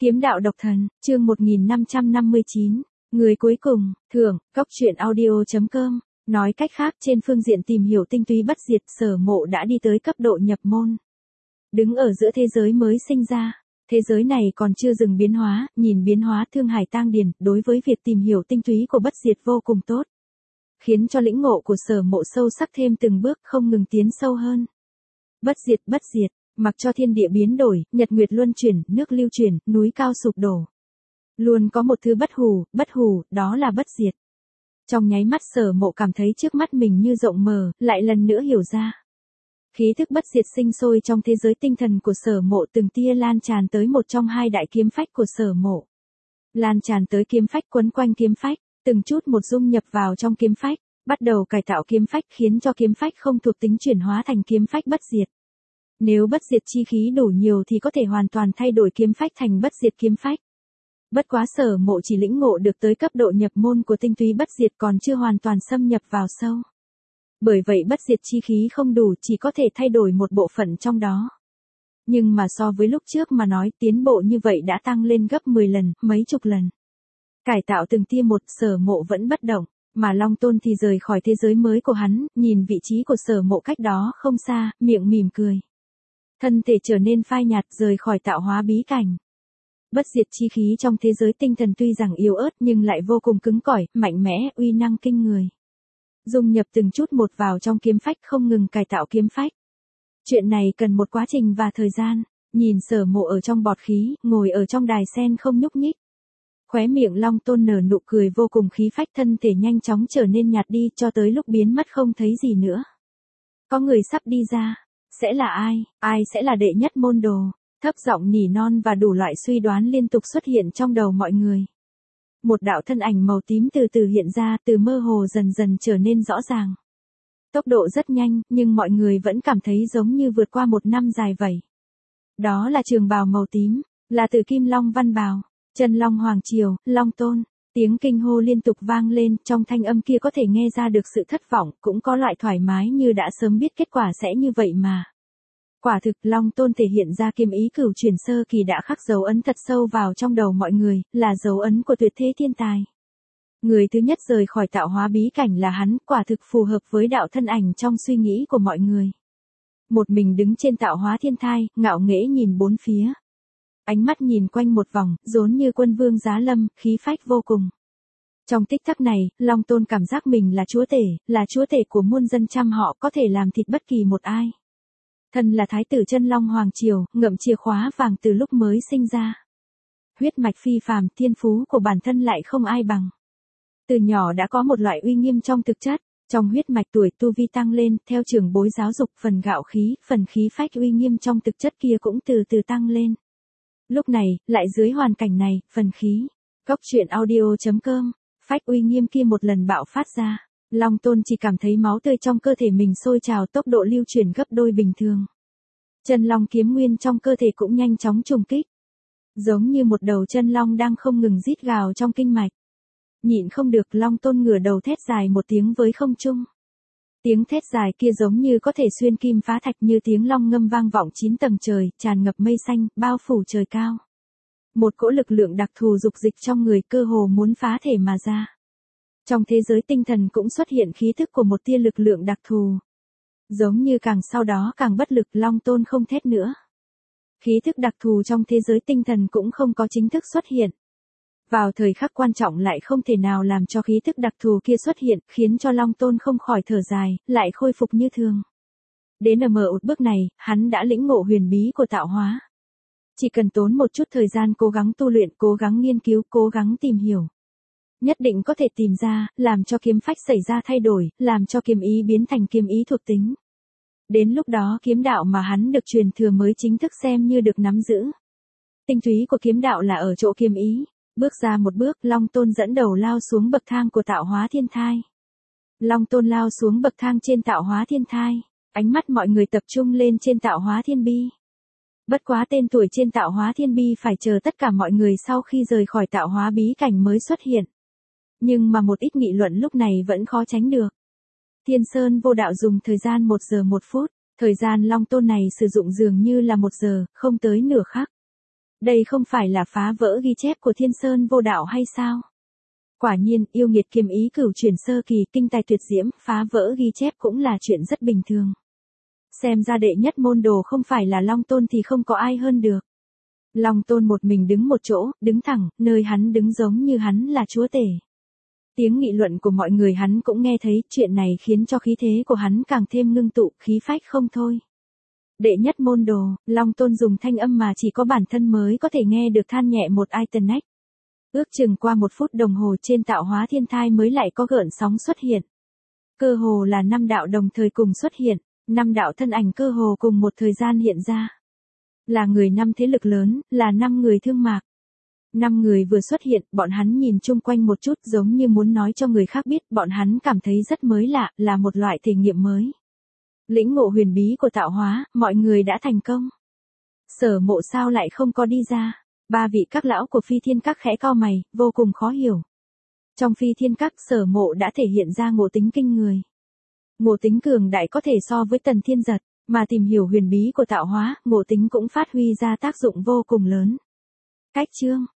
Kiếm đạo độc thần, chương 1559. Người cuối cùng, thưởng, Cóc truyện audio.com. Nói cách khác, trên phương diện tìm hiểu tinh túy bất diệt, Sở Mộ đã đi tới cấp độ nhập môn. Đứng ở giữa thế giới mới sinh ra. Thế giới này còn chưa dừng biến hóa, nhìn biến hóa thương hải tang điền, đối với việc tìm hiểu tinh túy của bất diệt vô cùng tốt. Khiến cho lĩnh ngộ của Sở Mộ sâu sắc thêm từng bước, không ngừng tiến sâu hơn. Bất diệt, mặc cho thiên địa biến đổi, nhật nguyệt luân chuyển, nước lưu chuyển, núi cao sụp đổ. Luôn có một thứ bất hủ, đó là bất diệt. Trong nháy mắt Sở Mộ cảm thấy trước mắt mình như rộng mở, lại lần nữa hiểu ra. Khí thức bất diệt sinh sôi trong thế giới tinh thần của Sở Mộ, từng tia lan tràn tới một trong hai đại kiếm phách của Sở Mộ. Lan tràn tới kiếm phách, quấn quanh kiếm phách, từng chút một dung nhập vào trong kiếm phách, bắt đầu cải tạo kiếm phách, khiến cho kiếm phách không thuộc tính chuyển hóa thành kiếm phách bất diệt. Nếu bất diệt chi khí đủ nhiều thì có thể hoàn toàn thay đổi kiếm phách thành bất diệt kiếm phách. Bất quá Sở Mộ chỉ lĩnh ngộ được tới cấp độ nhập môn của tinh túy bất diệt, còn chưa hoàn toàn xâm nhập vào sâu. Bởi vậy bất diệt chi khí không đủ, chỉ có thể thay đổi một bộ phận trong đó. Nhưng mà so với lúc trước mà nói, tiến bộ như vậy đã tăng lên gấp 10 lần, mấy chục lần. Cải tạo từng tia một, Sở Mộ vẫn bất động, mà Long Tôn thì rời khỏi thế giới mới của hắn, nhìn vị trí của Sở Mộ cách đó không xa, miệng mỉm cười. Thân thể trở nên phai nhạt, rời khỏi tạo hóa bí cảnh. Bất diệt chi khí trong thế giới tinh thần tuy rằng yếu ớt nhưng lại vô cùng cứng cỏi, mạnh mẽ, uy năng kinh người. Dung nhập từng chút một vào trong kiếm phách, không ngừng cải tạo kiếm phách. Chuyện này cần một quá trình và thời gian. Nhìn Sở Mộ ở trong bọt khí, ngồi ở trong đài sen không nhúc nhích. Khóe miệng Long Tôn nở nụ cười vô cùng khí phách, thân thể nhanh chóng trở nên nhạt đi, cho tới lúc biến mất không thấy gì nữa. Có người sắp đi ra. Sẽ là ai? Ai sẽ là đệ nhất môn đồ? Thấp giọng nỉ non và đủ loại suy đoán liên tục xuất hiện trong đầu mọi người. Một đạo thân ảnh màu tím từ từ hiện ra, từ mơ hồ dần dần trở nên rõ ràng. Tốc độ rất nhanh, nhưng mọi người vẫn cảm thấy giống như vượt qua một năm dài vậy. Đó là trường bào màu tím, là Tử Kim Long Văn Bào, Chân Long Hoàng Triều, Long Tôn. Tiếng kinh hô liên tục vang lên, trong thanh âm kia có thể nghe ra được sự thất vọng, cũng có loại thoải mái như đã sớm biết kết quả sẽ như vậy mà. Quả thực, Long Tôn thể hiện ra kiếm ý cửu chuyển sơ kỳ đã khắc dấu ấn thật sâu vào trong đầu mọi người, là dấu ấn của tuyệt thế thiên tài. Người thứ nhất rời khỏi tạo hóa bí cảnh là hắn, quả thực phù hợp với đạo thân ảnh trong suy nghĩ của mọi người. Một mình đứng trên tạo hóa thiên thai, ngạo nghễ nhìn bốn phía. Ánh mắt nhìn quanh một vòng, giống như quân vương giá lâm, khí phách vô cùng. Trong tích tắc này, Long Tôn cảm giác mình là chúa tể của muôn dân trăm họ, có thể làm thịt bất kỳ một ai. Thân là thái tử Chân Long Hoàng Triều, ngậm chìa khóa vàng từ lúc mới sinh ra. Huyết mạch phi phàm, thiên phú của bản thân lại không ai bằng. Từ nhỏ đã có một loại uy nghiêm trong thực chất, trong huyết mạch tuổi tu vi tăng lên, theo trưởng bối giáo dục, phần gạo khí, phần khí phách uy nghiêm trong thực chất kia cũng từ từ tăng lên. Lúc này, lại dưới hoàn cảnh này, phần khí. Cóc truyện audio.com, phách uy nghiêm kia một lần bạo phát ra. Long Tôn chỉ cảm thấy máu tươi trong cơ thể mình sôi trào, tốc độ lưu chuyển gấp đôi bình thường. Chân long kiếm nguyên trong cơ thể cũng nhanh chóng trùng kích. Giống như một đầu chân long đang không ngừng rít gào trong kinh mạch. Nhịn không được, Long Tôn ngửa đầu thét dài một tiếng với không trung. Tiếng thét dài kia giống như có thể xuyên kim phá thạch, như tiếng long ngâm vang vọng 9 tầng trời, tràn ngập mây xanh, bao phủ trời cao. Một cỗ lực lượng đặc thù dục dịch trong người, cơ hồ muốn phá thể mà ra. Trong thế giới tinh thần cũng xuất hiện khí thức của một tia lực lượng đặc thù. Giống như càng sau đó càng bất lực, Long Tôn không thét nữa. Khí thức đặc thù trong thế giới tinh thần cũng không có chính thức xuất hiện. Vào thời khắc quan trọng lại không thể nào làm cho khí thức đặc thù kia xuất hiện, khiến cho Long Tôn không khỏi thở dài, lại khôi phục như thường. Đến ở một bước này, hắn đã lĩnh ngộ huyền bí của tạo hóa. Chỉ cần tốn một chút thời gian cố gắng tu luyện, cố gắng nghiên cứu, cố gắng tìm hiểu. Nhất định có thể tìm ra, làm cho kiếm phách xảy ra thay đổi, làm cho kiếm ý biến thành kiếm ý thuộc tính. Đến lúc đó kiếm đạo mà hắn được truyền thừa mới chính thức xem như được nắm giữ. Tinh túy của kiếm đạo là ở chỗ kiếm ý. Bước ra một bước, Long Tôn dẫn đầu lao xuống bậc thang của tạo hóa thiên thai. Long Tôn lao xuống bậc thang trên tạo hóa thiên thai. Ánh mắt mọi người tập trung lên trên tạo hóa thiên bi. Bất quá tên tuổi trên tạo hóa thiên bi phải chờ tất cả mọi người sau khi rời khỏi tạo hóa bí cảnh mới xuất hiện. Nhưng mà một ít nghị luận lúc này vẫn khó tránh được. Thiên Sơn Vô Đạo dùng thời gian 1 giờ 1 phút, thời gian Long Tôn này sử dụng dường như là 1 giờ, không tới nửa khắc. Đây không phải là phá vỡ ghi chép của Thiên Sơn Vô Đạo hay sao? Quả nhiên, yêu nghiệt kiềm ý cửu chuyển sơ kỳ, kinh tài tuyệt diễm, phá vỡ ghi chép cũng là chuyện rất bình thường. Xem ra đệ nhất môn đồ không phải là Long Tôn thì không có ai hơn được. Long Tôn một mình đứng một chỗ, đứng thẳng, nơi hắn đứng giống như hắn là chúa tể. Tiếng nghị luận của mọi người hắn cũng nghe thấy, chuyện này khiến cho khí thế của hắn càng thêm ngưng tụ, khí phách không thôi. Đệ nhất môn đồ, Long Tôn dùng thanh âm mà chỉ có bản thân mới có thể nghe được than nhẹ một Itenech. Ước chừng qua 1 phút đồng hồ trên tạo hóa thiên thai mới lại có gợn sóng xuất hiện. Cơ hồ là 5 đạo đồng thời cùng xuất hiện, 5 đạo thân ảnh cơ hồ cùng một thời gian hiện ra. Là người 5 thế lực lớn, là 5 người thương mạc. 5 người vừa xuất hiện, bọn hắn nhìn chung quanh một chút giống như muốn nói cho người khác biết, bọn hắn cảm thấy rất mới lạ, là một loại thể nghiệm mới. Lĩnh ngộ huyền bí của tạo hóa, mọi người đã thành công. Sở Mộ sao lại không có đi ra? 3 vị các lão của Phi Thiên Các khẽ cau mày, vô cùng khó hiểu. Trong Phi Thiên Các, Sở Mộ đã thể hiện ra ngộ tính kinh người. Ngộ tính cường đại có thể so với Tần Thiên Giật, mà tìm hiểu huyền bí của tạo hóa, ngộ tính cũng phát huy ra tác dụng vô cùng lớn. Cách chương